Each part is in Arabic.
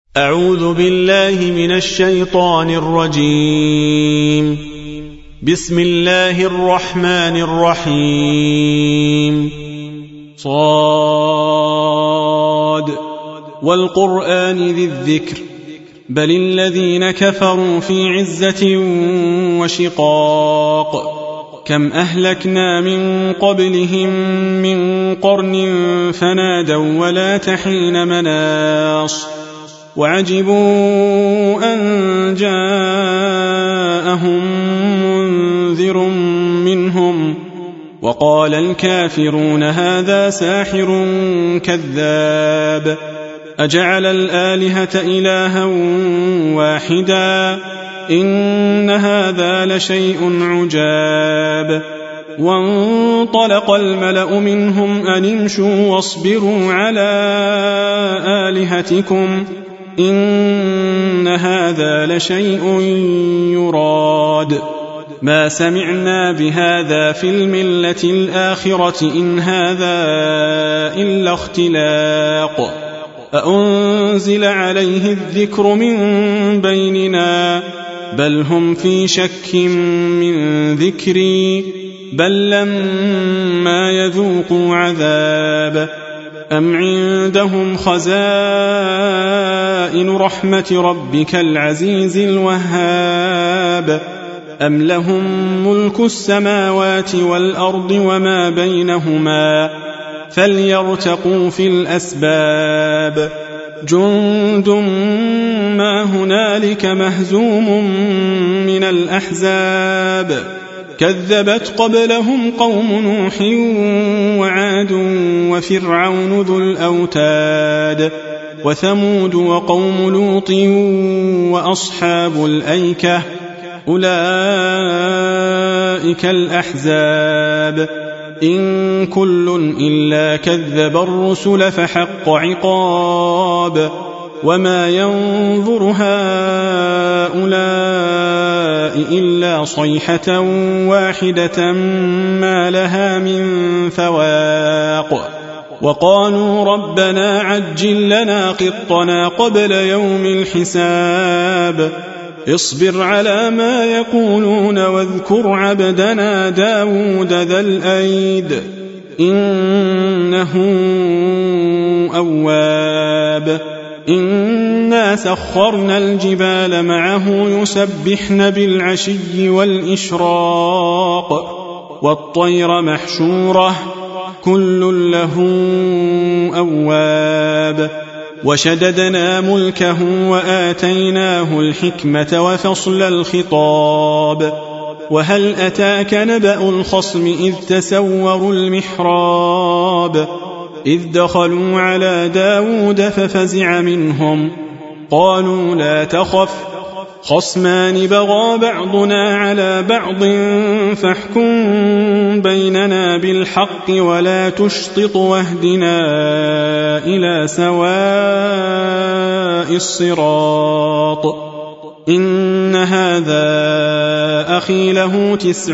أعوذ بالله من الشيطان الرجيم. بسم الله الرحمن الرحيم. صاد والقرآن ذي الذكر بل الذين كفروا في عزة وشقاق كم أهلكنا من قبلهم من قرن فنادوا ولا تحين مناص وعجبوا أن جاءهم منذر منهم وقال الكافرون هذا ساحر كذاب أجعل الآلهة إلها واحدا إن هذا لشيء عجاب وانطلق الملأ منهم أن امشوا واصبروا على آلهتكم إن هذا لشيء يراد ما سمعنا بهذا في الملة الآخرة إن هذا إلا اختلاق أأنزل عليه الذكر من بيننا بل هم في شك من ذكري بل لما يذوقوا عذاب أم عندهم خزائن رحمة ربك العزيز الوهاب أم لهم ملك السماوات والأرض وما بينهما فليرتقوا في الأسباب جند ما هنالك مهزوم من الأحزاب كذبت قبلهم قوم نوح وعاد وفرعون ذو الأوتاد وثمود وقوم لوط وأصحاب الأيكة أولئك الأحزاب إن كل إلا كذب الرسل فحق عقاب وما ينظر هؤلاء إلا صيحة واحدة ما لها من فواق وقالوا ربنا عجل لنا قطنا قبل يوم الحساب اصبر على ما يقولون واذكر عبدنا داود ذا الأيد إنه أواب إنا سخرنا الجبال معه يسبحن بالعشي والإشراق والطير محشورة كل له أواب وشددنا ملكه وآتيناه الحكمة وفصل الخطاب وهل أتاك نبأ الخصم إذ تسوروا المحراب إذ دخلوا على داود ففزع منهم قالوا لا تخف خصمان بغى بعضنا على بعض فاحكم بيننا بالحق ولا تشطط واهدنا إلى سواء الصراط إن هذا أخي له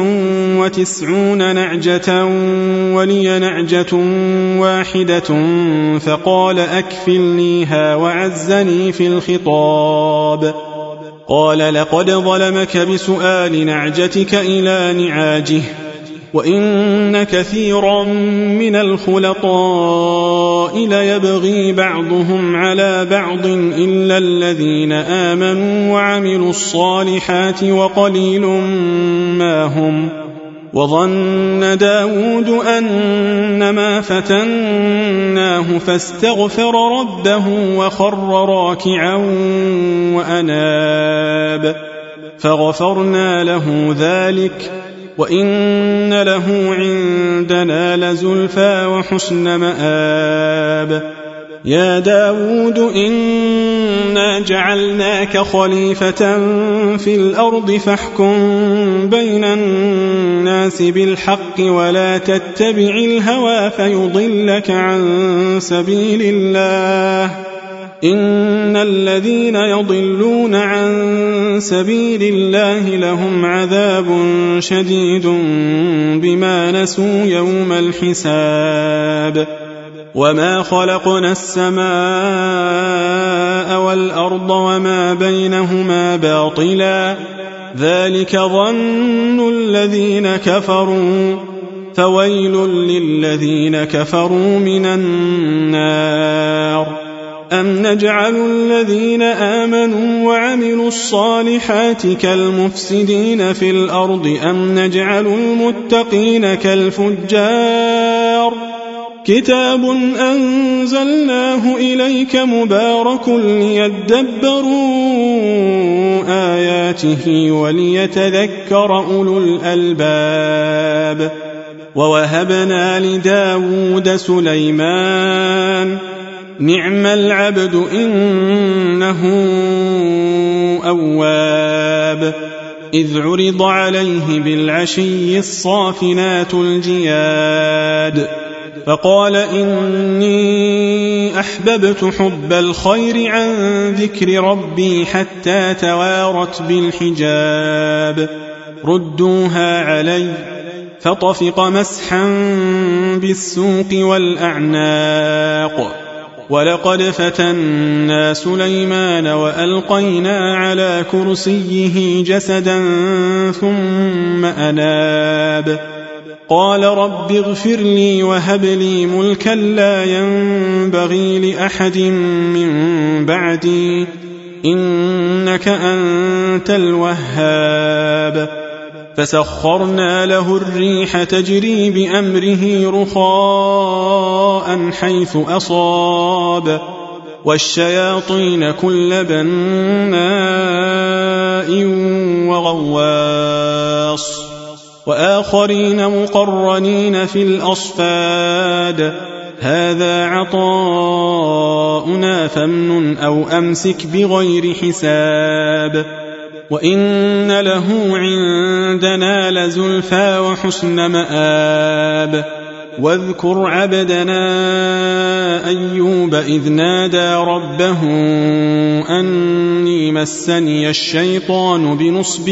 99 نعجة ولي نعجة واحدة فقال أكفلنيها وعزني في الخطاب قال لقد ظلمك بسؤال نعجتك إلى نعاجه وإن كثيرا من الخلطاء ليبغي بعضهم على بعض إلا الذين آمنوا وعملوا الصالحات وقليل ما هم وظن داود أنما فتناه فاستغفر ربه وخر راكعا وأناب فغفرنا له ذلك وإن له عندنا لزلفى وحسن مآب يا داود إنا جعلناك خليفة في الأرض فاحكم بين الناس بالحق ولا تتبع الهوى فيضلك عن سبيل الله إن الذين يضلون عن سبيل الله لهم عذاب شديد بما نسوا يوم الحساب وما خلقنا السماء السماء والأرض وما بينهما باطلا ذلك ظن الذين كفروا فويل للذين كفروا من النار أم نجعل الذين آمنوا وعملوا الصالحات كالمفسدين في الأرض أم نجعل المتقين كالفجار كتاب أنزلناه إليك مبارك ليدبروا آياته وليتذكر أولو الألباب ووهبنا لداود سليمان نعم العبد إنه أواب إذ عرض عليه بالعشي الصافنات الجياد فقال إني أحببت حب الخير عن ذكر ربي حتى توارت بالحجاب ردوها علي فطفق مسحا بالسوق والأعناق ولقد فتنا سليمان وألقينا على كرسيه جسدا ثم أناب قال رب اغفر لي وهب لي ملكا لا ينبغي لأحد من بعدي إنك أنت الوهاب فسخرنا له الريح تجري بأمره رخاء حيث أصاب والشياطين كل بناء وغواص وآخرين مقرنين في الأصفاد هذا عطاؤنا فامنن أو أمسك بغير حساب وإن له عندنا لزلفى وحسن مآب واذكر عبدنا أيوب إذ نادى ربه أني مسني الشيطان بنصب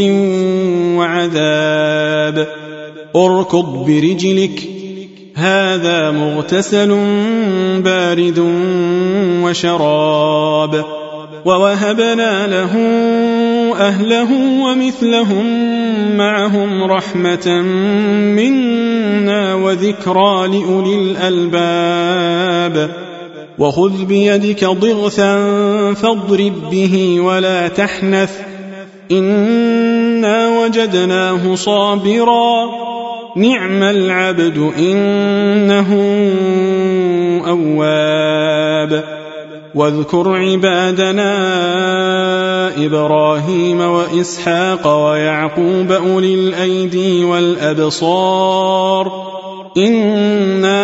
وعذاب اركض برجلك هذا مغتسل بارد وشراب ووهبنا له أهله ومثلهم معهم رحمة منا وذكرى لأولي الألباب وخذ بيدك ضغثا فاضرب به ولا تحنث إنا وجدناه صابرا نعم العبد إنه أواب واذكر عبادنا إبراهيم وإسحاق ويعقوب أولي الأيدي والأبصار إنا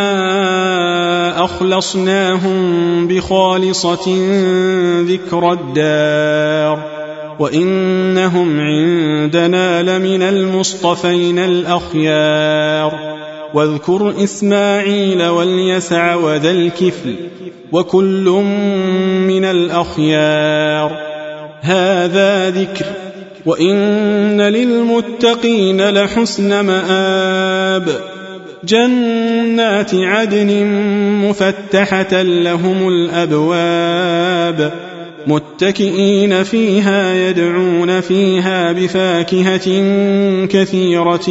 أخلصناهم بخالصة ذكر الدار وإنهم عندنا لمن المصطفين الأخيار واذكر إسماعيل واليسع وذا الكفل وكل من الأخيار هذا ذكر وإن للمتقين لحسن مآب جنات عدن مفتحة لهم الأبواب متكئين فيها يدعون فيها بفاكهة كثيرة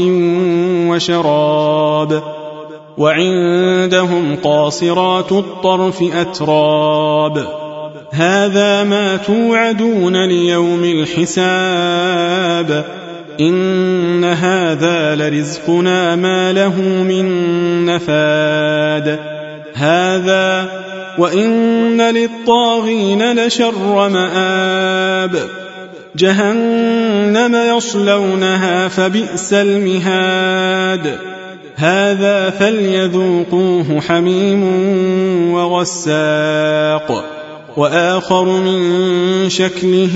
وشراب وعندهم قاصرات الطرف أتراب هذا ما توعدون ليوم الحساب إن هذا لرزقنا ما له من نفاد هذا وإن للطاغين لشر مآب جهنم يصلونها فبئس المهاد هذا فليذوقوه حميم وغساق وآخر من شكله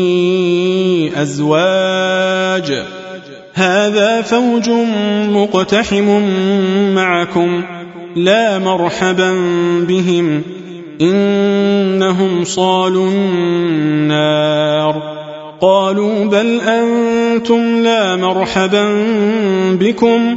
أزواج هذا فوج مقتحم معكم لا مرحبا بهم إنهم صالوا النار قالوا بل أنتم لا مرحبا بكم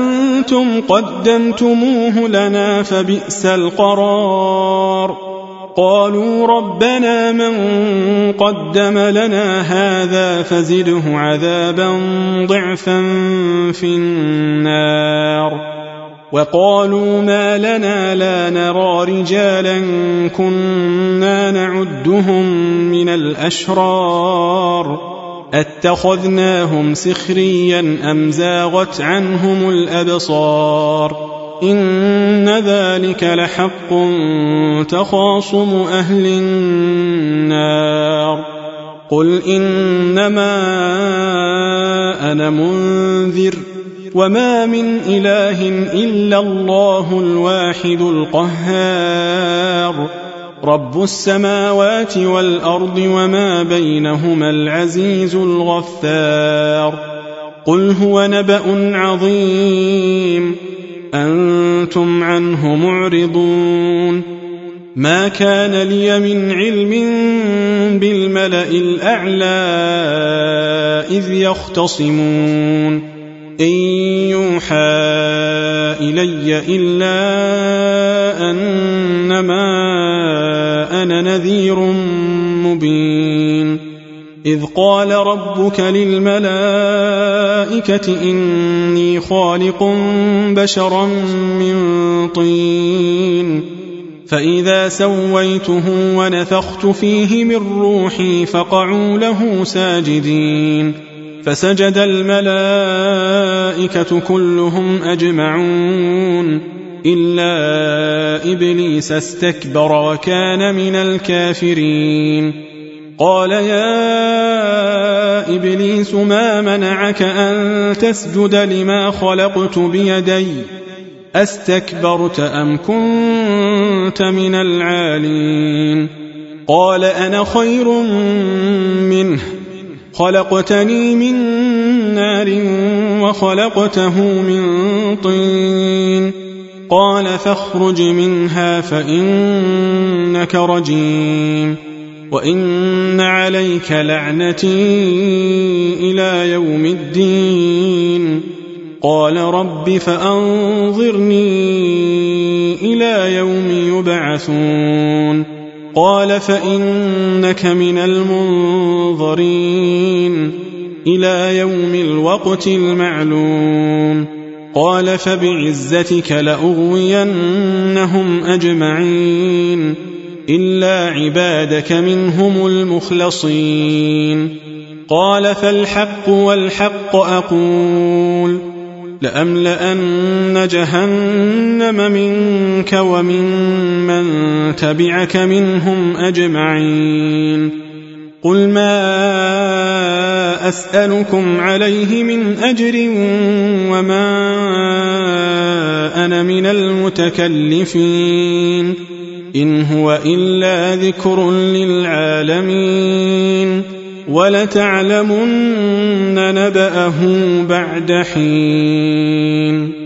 أنتم قدمتموه لنا فبئس القرار وقالوا ربنا من قدم لنا هذا فزده عذابا ضعفا في النار وقالوا ما لنا لا نرى رجالا كنا نعدهم من الأشرار اتخذناهم سخريا أم زاغت عنهم الأبصار إن ذلك لحق تخاصم أهل النار قل إنما أنا منذر وما من إله إلا الله الواحد القهار رب السماوات والأرض وما بينهما العزيز الغفار قل هو نبأ عظيم أنتم عنه معرضون ما كان لي من علم بالملأ الأعلى إذ يختصمون إن يوحى إلي إلا أنما أنا نذير مبين إذ قال ربك للملائكة إني خالق بشرا من طين فإذا سويته ونفخت فيه من روحي فقعوا له ساجدين فسجد الملائكة كلهم أجمعون إلا إبليس استكبر وكان من الكافرين قال يا إبليس ما منعك أن تسجد لما خلقت بيدي أستكبرت أم كنت من العالين قال أنا خير منه خلقتني من نار وخلقته من طين قال فاخرج منها فإنك رجيم وإن عليك لعنتي إلى يوم الدين قال رب فأنظرني إلى يوم يبعثون قال فإنك من المنظرين إلى يوم الوقت المعلوم قال فبعزتك لأغوينهم أجمعين إلا عبادك منهم المخلصين قال فالحق والحق أقول لأملأن جهنم منك ومن من تبعك منهم أجمعين قل ما أسألكم عليه من أجر وما أنا من المتكلفين إن هو إلا ذكر للعالمين ولتعلمن نبأه بعد حين